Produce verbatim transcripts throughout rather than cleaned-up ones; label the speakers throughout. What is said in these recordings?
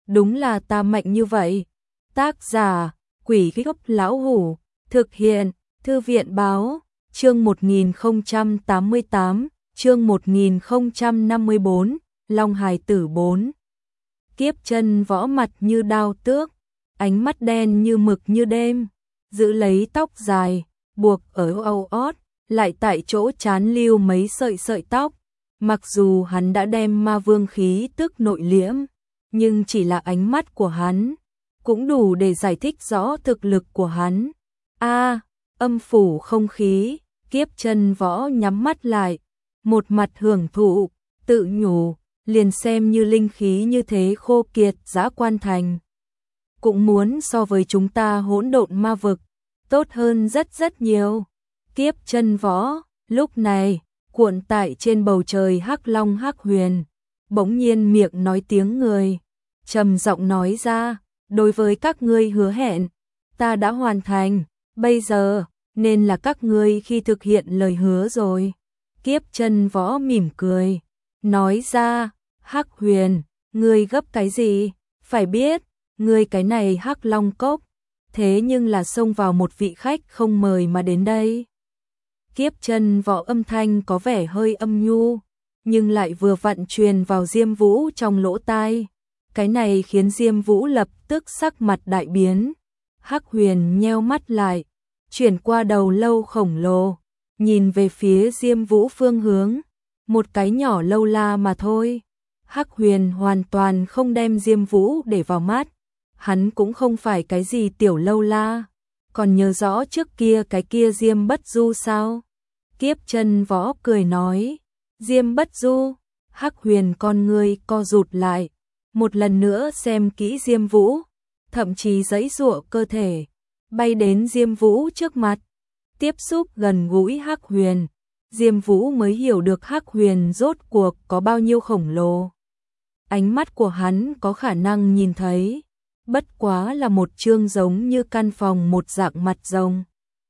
Speaker 1: đúng là ta mạnh như vậy. Tác giả, Quỷ Gốc Lão Hủ, thực hiện, Thư viện Báo, chương một nghìn không trăm tám mươi tám, chương một nghìn không trăm năm mươi bốn, Long Hài Tử bốn. Kiếp Chân Võ mặt như đao tước, ánh mắt đen như mực như đêm, giữ lấy tóc dài, buộc ở âu ót, lại tại chỗ chán lưu mấy sợi sợi tóc. Mặc dù hắn đã đem ma vương khí tức nội liễm, nhưng chỉ là ánh mắt của hắn cũng đủ để giải thích rõ thực lực của hắn. A, âm phủ không khí, Kiếp Chân Võ nhắm mắt lại, một mặt hưởng thụ, tự nhủ, liền xem như linh khí như thế khô kiệt Dã Quan Thành, cũng muốn so với chúng ta hỗn độn ma vực tốt hơn rất rất nhiều. Kiếp Chân Võ, lúc này, cuộn tại trên bầu trời Hắc Long Hắc Huyền, bỗng nhiên miệng nói tiếng người, trầm giọng nói ra, đối với các ngươi hứa hẹn, ta đã hoàn thành, bây giờ, nên là các ngươi khi thực hiện lời hứa rồi. Kiếp Chân Võ mỉm cười, nói ra, Hắc Huyền, ngươi gấp cái gì, phải biết, ngươi cái này Hắc Long Cốc, thế nhưng là xông vào một vị khách không mời mà đến đây. Kiếp Chân Võ âm thanh có vẻ hơi âm nhu, nhưng lại vừa vặn truyền vào Diêm Vũ trong lỗ tai. Cái này khiến Diêm Vũ lập tức sắc mặt đại biến. Hắc Huyền nheo mắt lại, chuyển qua đầu lâu khổng lồ, nhìn về phía Diêm Vũ phương hướng, một cái nhỏ lâu la mà thôi. Hắc Huyền hoàn toàn không đem Diêm Vũ để vào mắt, hắn cũng không phải cái gì tiểu lâu la, còn nhớ rõ trước kia cái kia Diêm Bất Du sao? Kiếp Chân Võ cười nói, Diêm Bất Du. Hắc Huyền con ngươi co rụt lại, một lần nữa xem kỹ Diêm Vũ, thậm chí giãy giụa cơ thể, bay đến Diêm Vũ trước mặt, tiếp xúc gần gũi Hắc Huyền. Diêm Vũ mới hiểu được Hắc Huyền rốt cuộc có bao nhiêu khổng lồ. Ánh mắt của hắn có khả năng nhìn thấy, bất quá là một trương giống như căn phòng một dạng mặt rồng.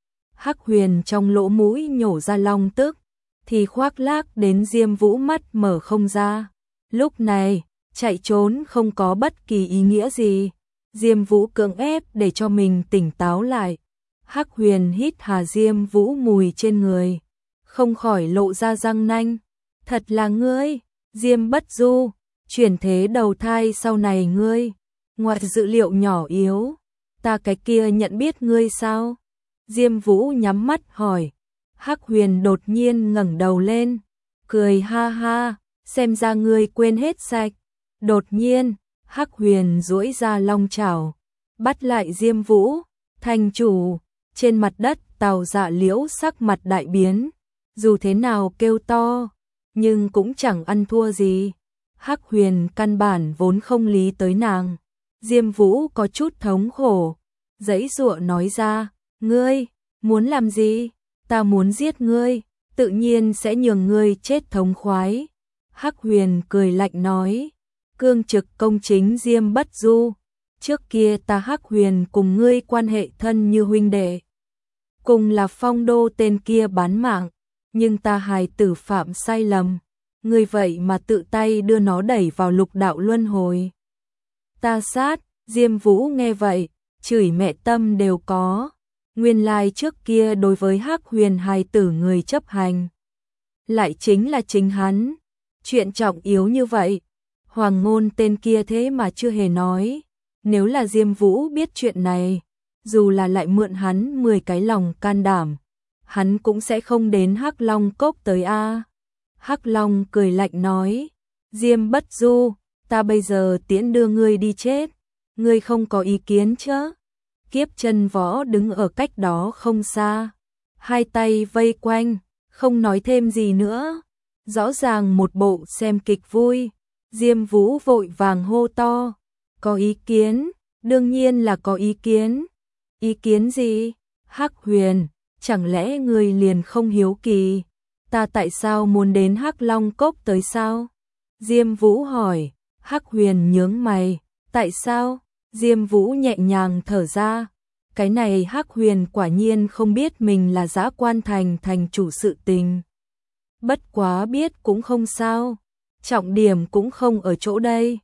Speaker 1: Hắc Huyền trong lỗ mũi nhổ ra long tức, thì khoác lác đến Diêm Vũ mắt mở không ra. Lúc này, chạy trốn không có bất kỳ ý nghĩa gì. Diêm Vũ cưỡng ép để cho mình tỉnh táo lại. Hắc Huyền hít hà Diêm Vũ mùi trên người, không khỏi lộ ra răng nanh. Thật là ngươi, Diêm Bất Du, chuyển thế đầu thai sau này ngươi, ngoài dữ liệu nhỏ yếu, ta cái kia nhận biết ngươi sao? Diêm Vũ nhắm mắt hỏi. Hắc Huyền đột nhiên ngẩng đầu lên, cười ha ha, xem ra ngươi quên hết sạch. Đột nhiên, Hắc Huyền duỗi ra long chảo, bắt lại Diêm Vũ. Thành chủ, trên mặt đất Tào Dạ Liễu sắc mặt đại biến, dù thế nào kêu to, nhưng cũng chẳng ăn thua gì. Hắc Huyền căn bản vốn không lý tới nàng. Diêm Vũ có chút thống khổ, giãy giụa nói ra, ngươi, muốn làm gì? Ta muốn giết ngươi, tự nhiên sẽ nhường ngươi chết thống khoái. Hắc Huyền cười lạnh nói, cương trực công chính Diêm Bất Du, trước kia ta Hắc Huyền cùng ngươi quan hệ thân như huynh đệ, cùng là Phong Đô tên kia bán mạng, nhưng ta hài tử phạm sai lầm, ngươi vậy mà tự tay đưa nó đẩy vào lục đạo luân hồi. Ta sát. Diêm Vũ nghe vậy, chửi mẹ tâm đều có. Nguyên lai trước kia đối với Hắc Huyền hài tử người chấp hành, lại chính là chính hắn. Chuyện trọng yếu như vậy, Hoàng Ngôn tên kia thế mà chưa hề nói. Nếu là Diêm Vũ biết chuyện này, dù là lại mượn hắn mười cái lòng can đảm, hắn cũng sẽ không đến Hắc Long Cốc tới a. Hắc Long cười lạnh nói, Diêm Bất Du, ta bây giờ tiễn đưa ngươi đi chết, ngươi không có ý kiến chứ? Kiếp Chân Võ đứng ở cách đó không xa, hai tay vây quanh, không nói thêm gì nữa. Rõ ràng một bộ xem kịch vui. Diêm Vũ vội vàng hô to, có ý kiến, đương nhiên là có ý kiến. Ý kiến gì? Hắc Huyền, chẳng lẽ ngươi liền không hiếu kỳ, ta tại sao muốn đến Hắc Long Cốc tới sao? Diêm Vũ hỏi. Hắc Huyền nhướng mày, tại sao? Diêm Vũ nhẹ nhàng thở ra, cái này Hắc Huyền quả nhiên không biết mình là Dã Quan Thành thành chủ sự tình. Bất quá biết cũng không sao, trọng điểm cũng không ở chỗ đây.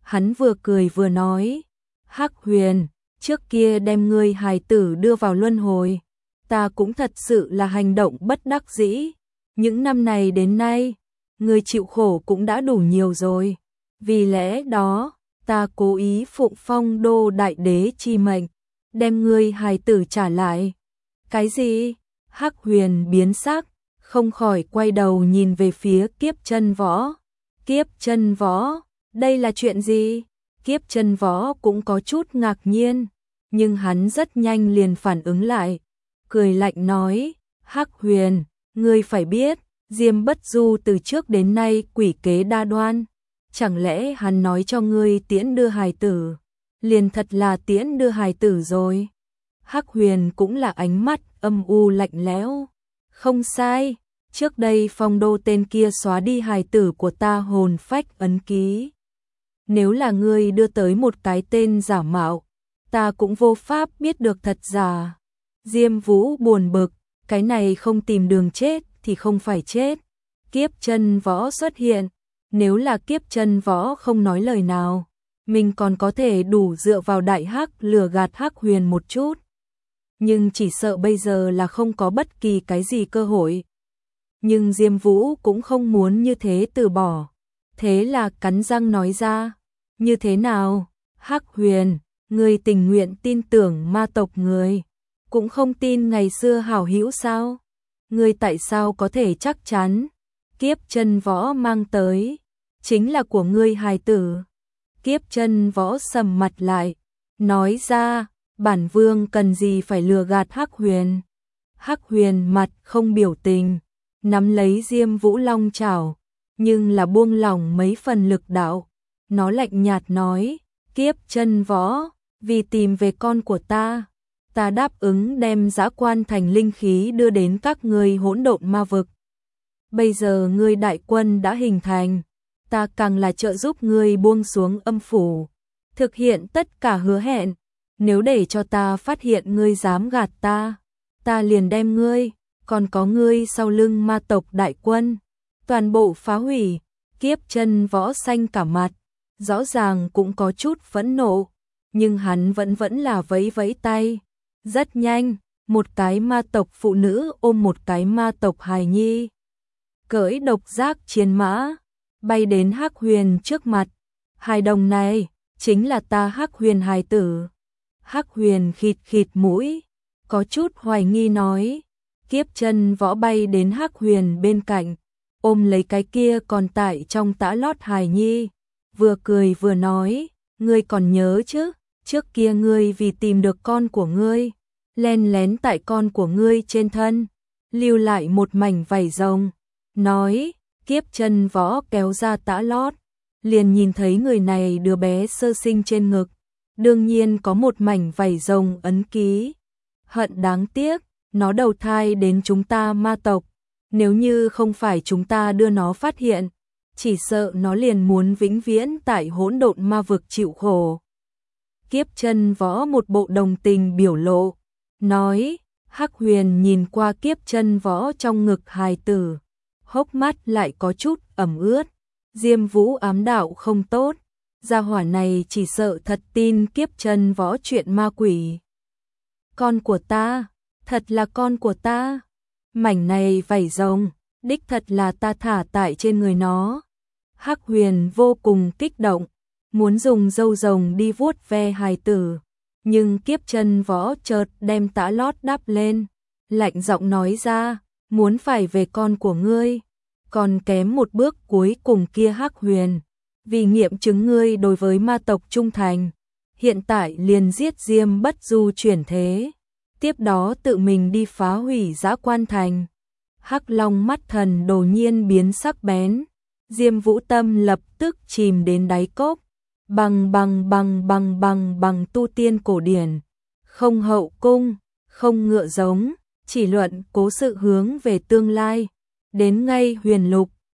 Speaker 1: Hắn vừa cười vừa nói, Hắc Huyền, trước kia đem ngươi hài tử đưa vào luân hồi, ta cũng thật sự là hành động bất đắc dĩ. Những năm này đến nay, ngươi chịu khổ cũng đã đủ nhiều rồi. Vì lẽ đó, ta cố ý phụng Phong Đô đại đế chi mệnh, đem ngươi hài tử trả lại. Cái gì? Hắc Huyền biến sắc, không khỏi quay đầu nhìn về phía Kiếp Chân Võ. Kiếp Chân Võ, đây là chuyện gì? Kiếp Chân Võ cũng có chút ngạc nhiên, nhưng hắn rất nhanh liền phản ứng lại, cười lạnh nói, Hắc Huyền, ngươi phải biết, Diêm Bất Du từ trước đến nay quỷ kế đa đoan, chẳng lẽ hắn nói cho ngươi tiễn đưa hài tử, liền thật là tiễn đưa hài tử rồi. Hắc Huyền cũng là ánh mắt âm u lạnh lẽo, không sai, trước đây Phong Đô tên kia xóa đi hài tử của ta hồn phách ấn ký. Nếu là ngươi đưa tới một cái tên giả mạo, ta cũng vô pháp biết được thật giả. Diêm Vũ buồn bực, cái này không tìm đường chết thì không phải chết. Kiếp Chân Võ xuất hiện, nếu là Kiếp Chân Võ không nói lời nào, mình còn có thể đủ dựa vào Đại Hắc lừa gạt Hắc Huyền một chút. Nhưng chỉ sợ bây giờ là không có bất kỳ cái gì cơ hội. Nhưng Diêm Vũ cũng không muốn như thế từ bỏ. Thế là cắn răng nói ra, như thế nào, Hắc Huyền, ngươi tình nguyện tin tưởng ma tộc người, cũng không tin ngày xưa hảo hữu sao? Ngươi tại sao có thể chắc chắn, Kiếp Chân Võ mang tới, chính là của ngươi hài tử? Kiếp Chân Võ sầm mặt lại, nói ra, bản vương cần gì phải lừa gạt Hắc Huyền. Hắc Huyền mặt không biểu tình, nắm lấy Diêm Vũ long chảo, nhưng là buông lỏng mấy phần lực đạo. Nó lạnh nhạt nói, Kiếp Chân Võ, vì tìm về con của ta, ta đáp ứng đem Dã Quan Thành linh khí đưa đến các ngươi hỗn độn ma vực. Bây giờ ngươi đại quân đã hình thành, ta càng là trợ giúp ngươi buông xuống âm phủ, thực hiện tất cả hứa hẹn. Nếu để cho ta phát hiện ngươi dám gạt ta, ta liền đem ngươi, còn có ngươi sau lưng ma tộc đại quân, toàn bộ phá hủy. Kiếp Chân Võ xanh cả mặt, rõ ràng cũng có chút phẫn nộ, nhưng hắn vẫn vẫn là vẫy vẫy tay. Rất nhanh, một cái ma tộc phụ nữ ôm một cái ma tộc hài nhi, cưỡi độc giác chiến mã, bay đến Hắc Huyền trước mặt. Hài đồng này, chính là ta Hắc Huyền hài tử. Hắc Huyền khịt khịt mũi, có chút hoài nghi nói. Kiếp Chân Võ bay đến Hắc Huyền bên cạnh, ôm lấy cái kia còn tại trong tã lót hài nhi, vừa cười vừa nói, ngươi còn nhớ chứ, trước kia ngươi vì tìm được con của ngươi, len lén tại con của ngươi trên thân, lưu lại một mảnh vảy rồng. Nói, Kiếp Chân Võ kéo ra tã lót, liền nhìn thấy người này đứa bé sơ sinh trên ngực, đương nhiên có một mảnh vảy rồng ấn ký. Hận đáng tiếc, nó đầu thai đến chúng ta ma tộc, nếu như không phải chúng ta đưa nó phát hiện, chỉ sợ nó liền muốn vĩnh viễn tại hỗn độn ma vực chịu khổ. Kiếp Chân Võ một bộ đồng tình biểu lộ, nói. Hắc Huyền nhìn qua Kiếp Chân Võ trong ngực hài tử, hốc mắt lại có chút ẩm ướt. Diêm Vũ ám đạo không tốt, gia hỏa này chỉ sợ thật tin Kiếp Chân Võ chuyện ma quỷ. Con của ta, thật là con của ta. Mảnh này vảy rồng, đích thật là ta thả tại trên người nó. Hắc Huyền vô cùng kích động, muốn dùng râu rồng đi vuốt ve hài tử, nhưng Kiếp Chân Võ chợt đem tã lót đắp lên, lạnh giọng nói ra, muốn phải về con của ngươi, còn kém một bước cuối cùng kia. Hắc Huyền, vì nghiệm chứng ngươi đối với ma tộc trung thành, hiện tại liền giết Diêm Bất Du chuyển thế, tiếp đó tự mình đi phá hủy Dã Quan Thành. Hắc Long mắt thần đột nhiên biến sắc bén, Diêm Vũ tâm lập tức chìm đến đáy cốc. Bằng bằng bằng bằng bằng bằng tu tiên cổ điển, không hậu cung, không ngựa giống, chỉ luận cố sự hướng về tương lai, đến ngay huyền lục,